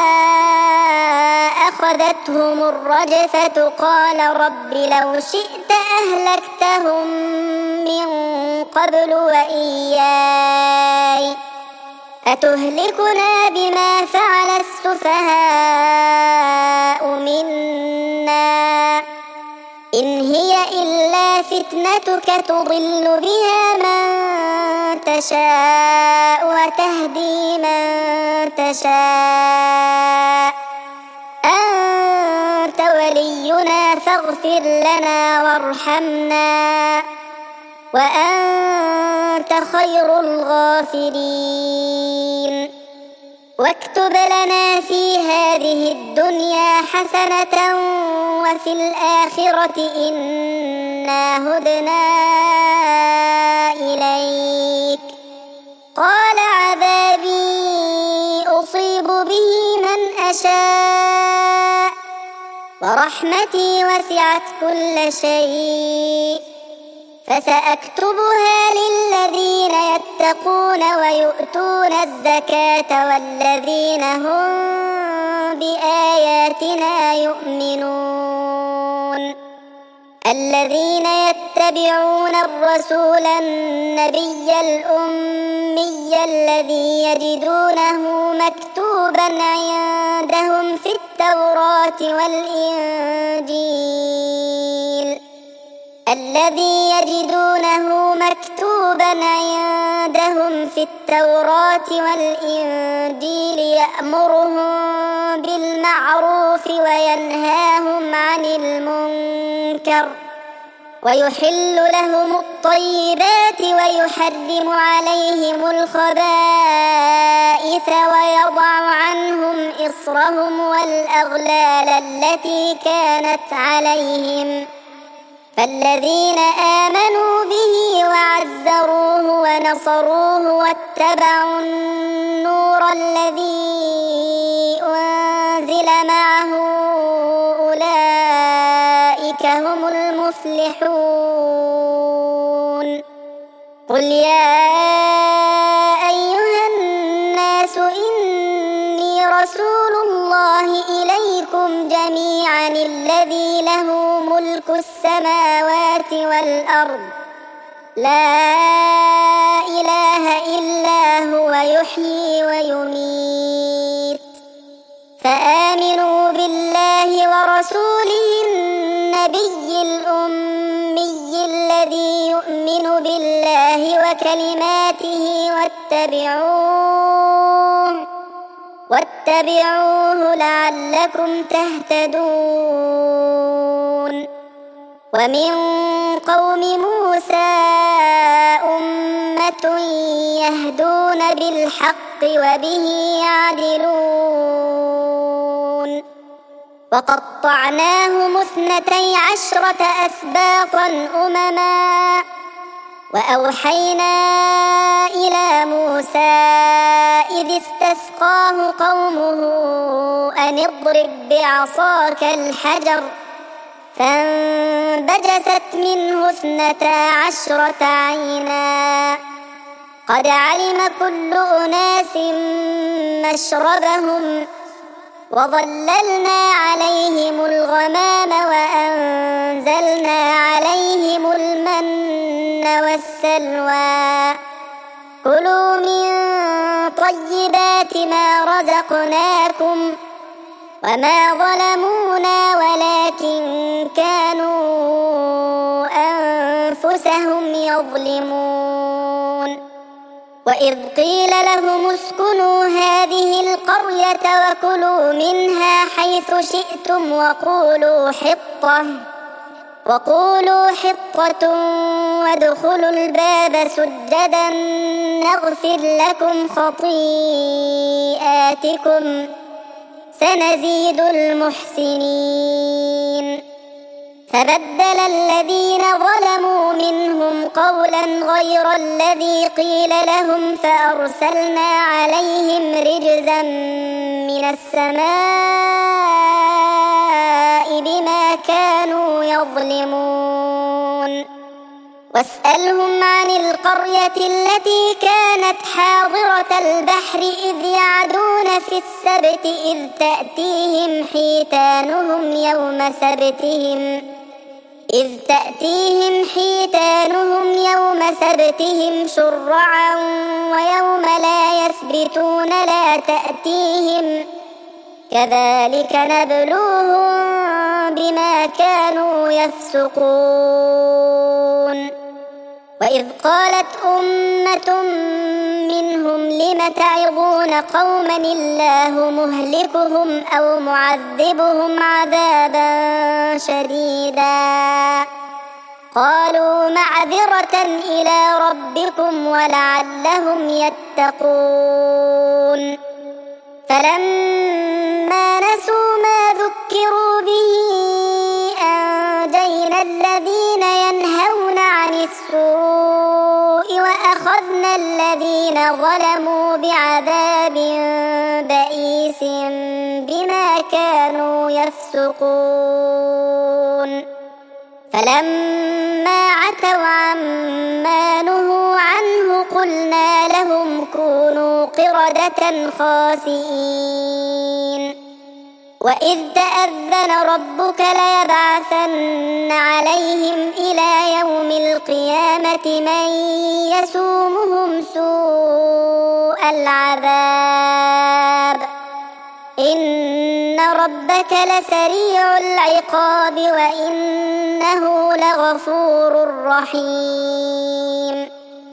Speaker 1: أخذتهم الرجفة قال رب لو شئت أهلكتهم من قبل وإياي أتهلكنا بما فعل السفهاء منا إن هي إلا فتنتك تضل بها من تشاء وتهدي من تشاء أنت ولينا فاغفر لنا وارحمنا وأنت خير الغافرين. واكتب لنا في هذه الدنيا حسنة وفي الآخرة إنا هدنا إليك. قال عذابي أصيب به من أشاء ورحمتي وسعت كل شيء فسأكتبها للذين يتقون ويؤتون الزكاة والذين هم بآياتنا يؤمنون. الذين يتبعون الرسول النبي الأمي الذي يجدونه مكتوبا عندهم في التوراة والإنجيل الذي يجدونه مكتوبا عندهم في التوراة والإنجيل يأمرهم بالمعروف وينهاهم عن المنكر ويحل لهم الطيبات ويحرم عليهم الخبائث ويضع عنهم إصرهم والأغلال التي كانت عليهم. فالذين آمنوا به وعزروه ونصروه واتبعوا النور الذي أنزل معه أولئك هم المفلحون. قل يا أيها الناس إني رسول الله إليكم جميعا الذي له ملك السماوات والأرض لا إله إلا هو يحيي ويميت فآمنوا بالله ورسوله النبي الأمي الذي يؤمن بالله وكلماته واتبعوه واتبعوه لعلكم تهتدون. ومن قوم موسى أمة يهدون بالحق وبه يعدلون. وقطعناهم اثنتي عشرة أسباطا أمما وأوحينا إلى موسى إذ استسقاه قومه أن اضرب بعصاك الحجر فانبجست منه اثنتا عشرة عينا قد علم كل أناس مشربهم وظللنا عليهم الغمام وأنزلنا عليهم المن والسلوى كلوا من طيبات ما رزقناكم وما ظلمونا ولكن كانوا أنفسهم يظلمون. وإذ قيل لهم اسكنوا هذه القرية وكلوا منها حيث شئتم وقولوا حطة وقولوا حطة وادخلوا الباب سجدا نغفر لكم خطيئاتكم سنزيد المحسنين. فبدل الذين ظلموا منهم قولا غير الذي قيل لهم فأرسلنا عليهم رجزا من السماء بما كانوا يظلمون. واسألهم عن القرية التي كانت حاضرة البحر إذ يعدون في السبت إذ تأتيهم حيتانهم يوم سبتهم إذ تأتيهم حيتانهم يوم سبتهم شرعا ويوم لا يسبتون لا تأتيهم كذلك نبلوهم بما كانوا يفسقون. وإذ قالت أمة منهم لم تعظون قوما الله مهلكهم أو معذبهم عذابا شديدا قالوا معذرة إلى ربكم ولعلهم يتقون. فلما نسوا ما ذكروا به أنجينا الذين ينهون عن السوء وأخذنا الذين ظلموا بعذاب بئيس بما كانوا يفسقون. فلما عتوا عما نهوا عنه قلنا لهم كونوا قردة خاسئين. وإذ تأذن ربك ليبعثن عليهم إلى يوم القيامة من يسومهم سوء العذاب إن ربك لسريع العقاب وإنه لغفور رحيم.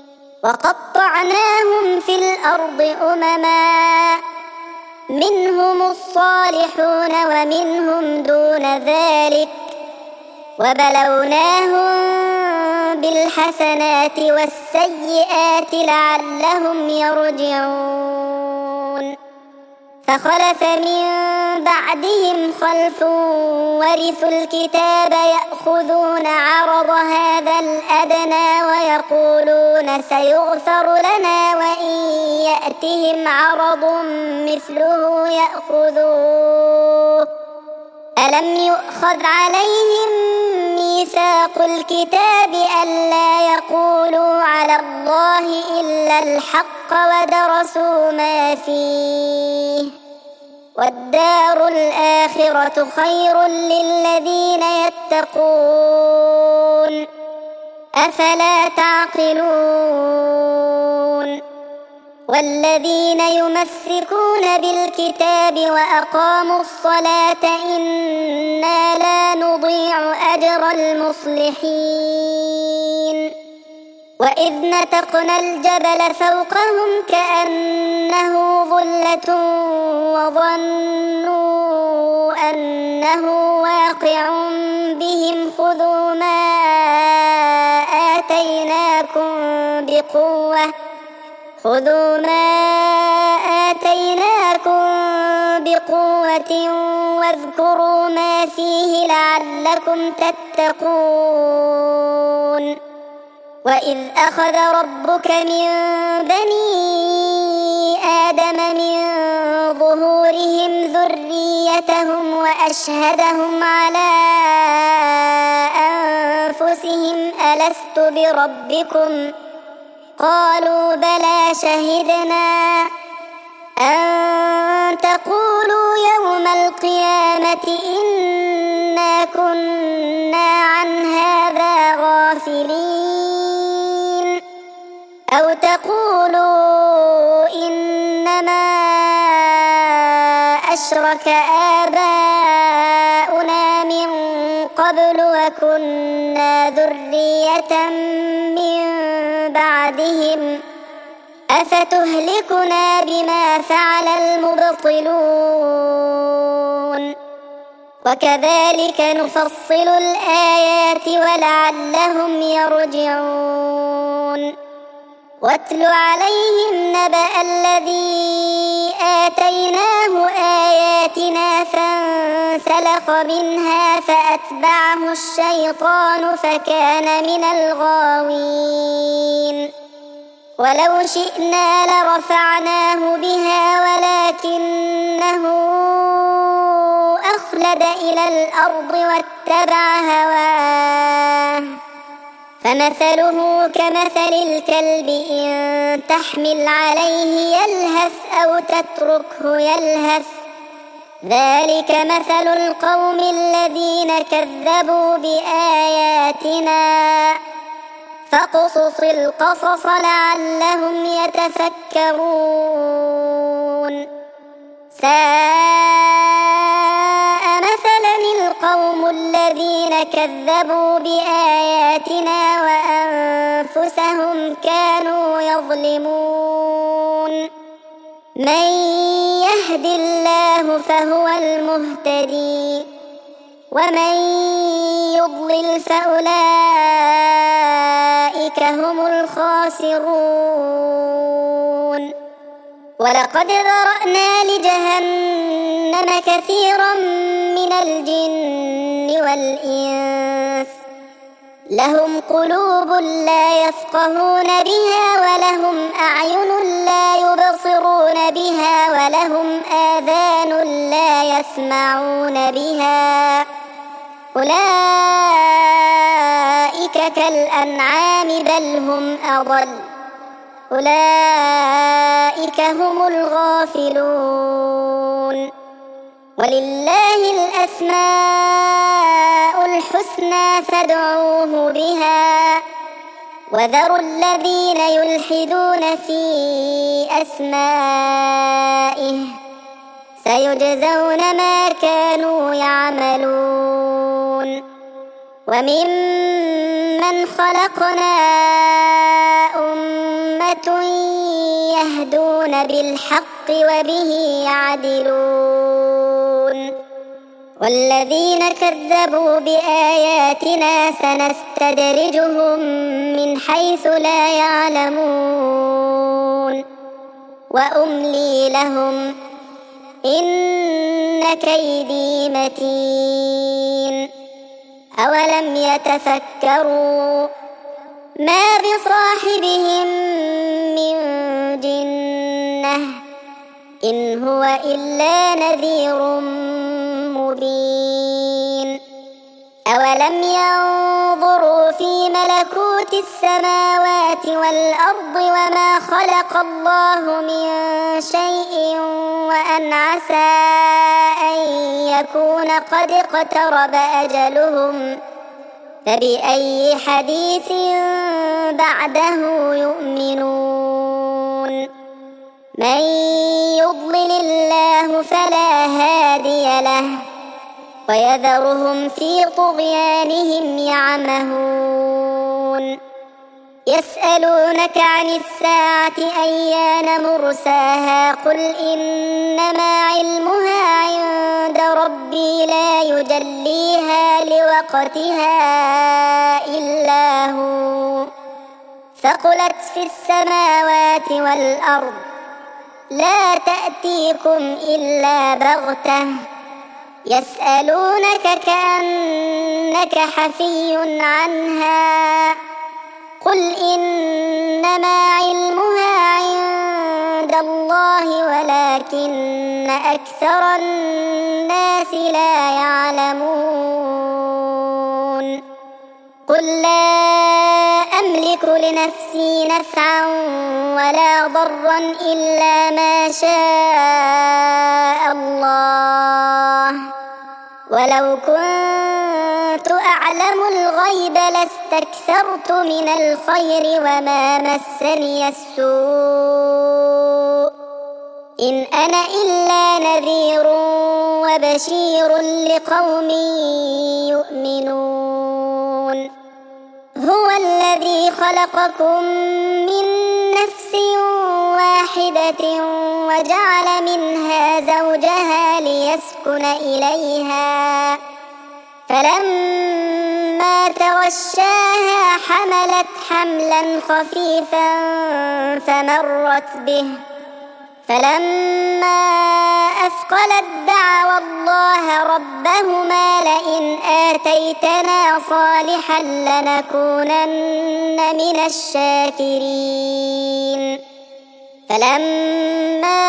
Speaker 1: وقطعناهم في الأرض أمما منهم الصالحون ومنهم دون ذلك وبلوناهم بالحسنات والسيئات لعلهم يرجعون. فخلف من بعدهم خلف ورثوا الكتاب يأخذون عرض هذا الأدنى ويقولون سيغفر لنا وإن يأتهم عرض مثله يأخذوه ألم يؤخذ عليهم ميثاق الكتاب ألا يقولوا على الله إلا الحق ودرسوا ما فيه والدار الآخرة خير للذين يتقون أفلا تعقلون. والذين يمسكون بالكتاب وأقاموا الصلاة إنا لا نضيع أجر المصلحين وإذ نتقنا الجبل فوقهم كأنه ظلة وظنوا أنه واقع بهم خذوا ما آتيناكم بقوة خذوا ما آتيناكم بقوة واذكروا ما فيه لعلكم تتقون وإذ أخذ ربك من بني آدم من ظهورهم ذريتهم وأشهدهم على أنفسهم ألست بربكم قالوا بلى شهدنا أن تقولوا يوم القيامة إنا كنا عن هذا غافلين أو تقولوا إنما أشرك آباؤنا من قبل وكنا ذرية من بعدهم أفتهلكنا بما فعل المبطلون وكذلك نفصل الآيات ولعلهم يرجعون واتل عليهم نبأ الذي آتيناه آياتنا فانسلخ منها فأتبعه الشيطان فكان من الغاوين ولو شئنا لرفعناه بها ولكنه أخلد إلى الأرض واتبع هواه فمثله كمثل الكلب إن تحمل عليه يلهث أو تتركه يلهث ذلك مثل القوم الذين كذبوا بآياتنا فاقصص القصص لعلهم يتفكرون ساء مثلا القوم الذين كذبوا بآياتنا وأنفسهم كانوا يظلمون من يهد الله فهو المهتدي ومن يضلل فأولئك هم الخاسرون ولقد ذرأنا لجهنم كثيرا من الجن والإنس لهم قلوب لا يفقهون بها ولهم أعين لا يبصرون بها ولهم آذان لا يسمعون بها أولئك كالأنعام بل هم أضل أولئك هم الغافلون ولله الأسماء الحسنى فادعوه بها وذروا الذين يلحدون في أسمائه سيجزون ما كانوا يعملون وممن خلقنا أمة يهدون بالحق وبه يعدلون والذين كذبوا بآياتنا سنستدرجهم من حيث لا يعلمون وأملي لهم إن كيدي متين أولم يتفكروا ما بصاحبهم من جنة إن هو إلا نذير مبين أولم ينظروا في ملكوت السماوات والأرض وما خلق الله من شيء وأن عسى أن يكون قد اقترب أجلهم فبأي حديث بعده يؤمنون من يضلل الله فلا هادي له ويذرهم في طغيانهم يعمهون يسألونك عن الساعة أيان مرساها قل إنما علمها عند ربي لا يجليها لوقتها إلا هو ثقلت في السماوات والأرض لا تأتيكم إلا بغتة يسألونك كأنك حفي عنها قل إنما علمها عند الله ولكن أكثر الناس لا يعلمون قل لا أملك لنفسي نفعا ولا ضرا إلا ما شاء الله ولو كنت أعلم الغيب لاستكثرت من الخير وما مسني السوء إن أنا إلا نذير وبشير لقوم يؤمنون هو الذي خلقكم من نفس واحدة وجعل منها زوجها ليسكن إليها فلما تغشاها حملت حملا خفيفا فمرت به فلما أثقلت دعوا الله ربهما لئن آتيتنا صالحا لنكونن من الشاكرين فلما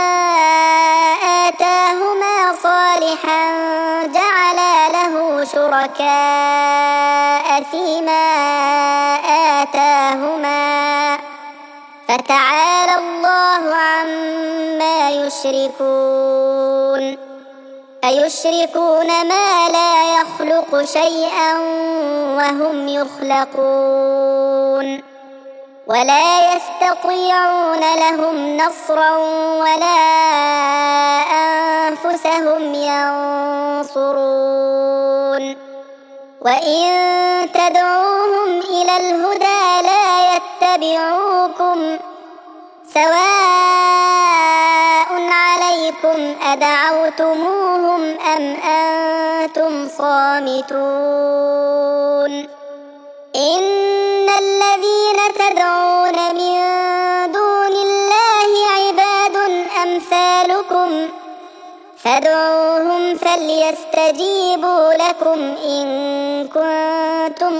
Speaker 1: آتاهما صالحا جعلا له شركاء فيما آتاهما فتعالى الله عما يشركون أيشركون ما لا يخلق شيئا وهم يخلقون ولا يستطيعون لهم نصرا ولا أنفسهم ينصرون وإن تدعوهم إلى الهدى لا يتبعوكم سواء عليكم أدعوتموهم أم أنتم صامتون إن الذين تدعون من دون الله عباد أمثالكم فادعوهم فليستجيبوا لكم إن كنتم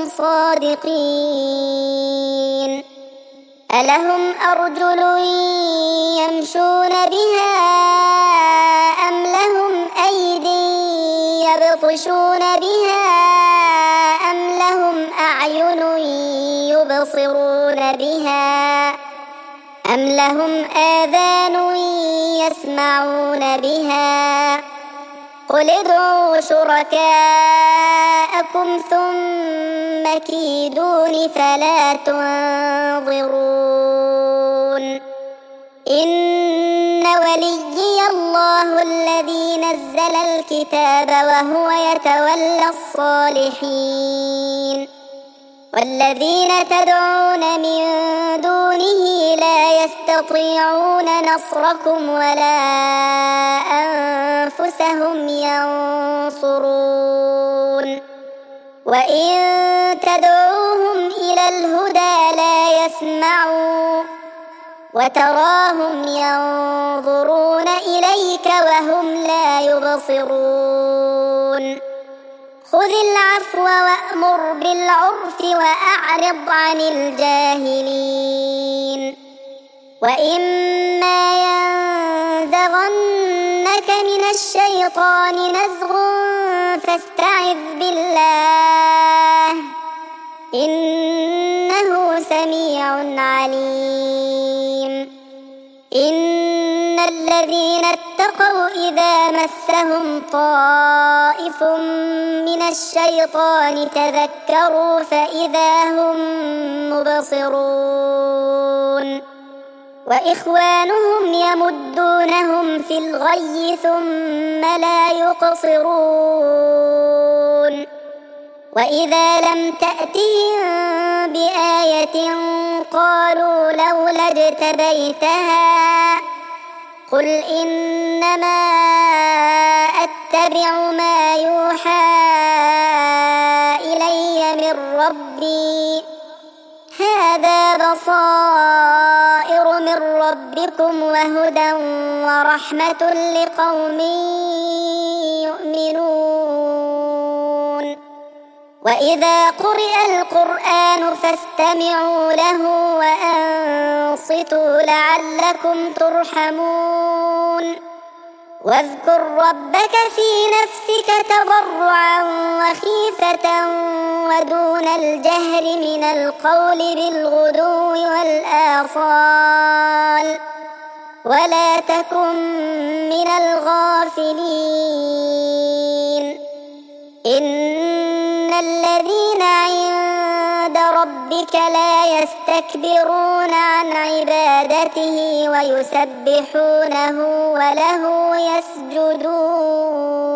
Speaker 1: صادقين ألهم أرجل يمشون بها أم لهم أيد يبطشون بها أم لهم أعين يبصرون بها أم لهم آذان يسمعون بها قل ادعوا شركاءكم ثم كيدون فلا تنظرون إن وليي الله الذي نزل الكتاب وهو يتولى الصالحين والذين تدعون من دونه لا يستطيعون نصركم ولا أنفسهم ينصرون وإن تدعوهم إلى الهدى لا يسمعوا وتراهم ينظرون إليك وهم لا يبصرون خذ العفو وأمر بالعرف وأعرض عن الجاهلين وإما ينزغنك من الشيطان نزغ فاستعذ بالله إنه سميع عليم إن الذين اتقوا إذا مسهم طائف من الشيطان تذكروا فإذا هم مبصرون وإخوانهم يمدونهم في الغي ثم لا يقصرون وإذا لم تأتهم بآية قالوا لولا اجتبيتها قل إنما أتبع ما يوحى إلي من ربي هذا بصائر من ربكم وهدى ورحمة لقوم يؤمنون وإذا قرئ القرآن فاستمعوا له وأنصتوا لعلكم ترحمون واذكر ربك في نفسك تضرعا وخيفة ودون الجهر من القول بالغدو والآصال ولا تكن من الغافلين إن الذين عند ربك لا يستكبرون عن عبادته ويسبحونه وله يسجدون.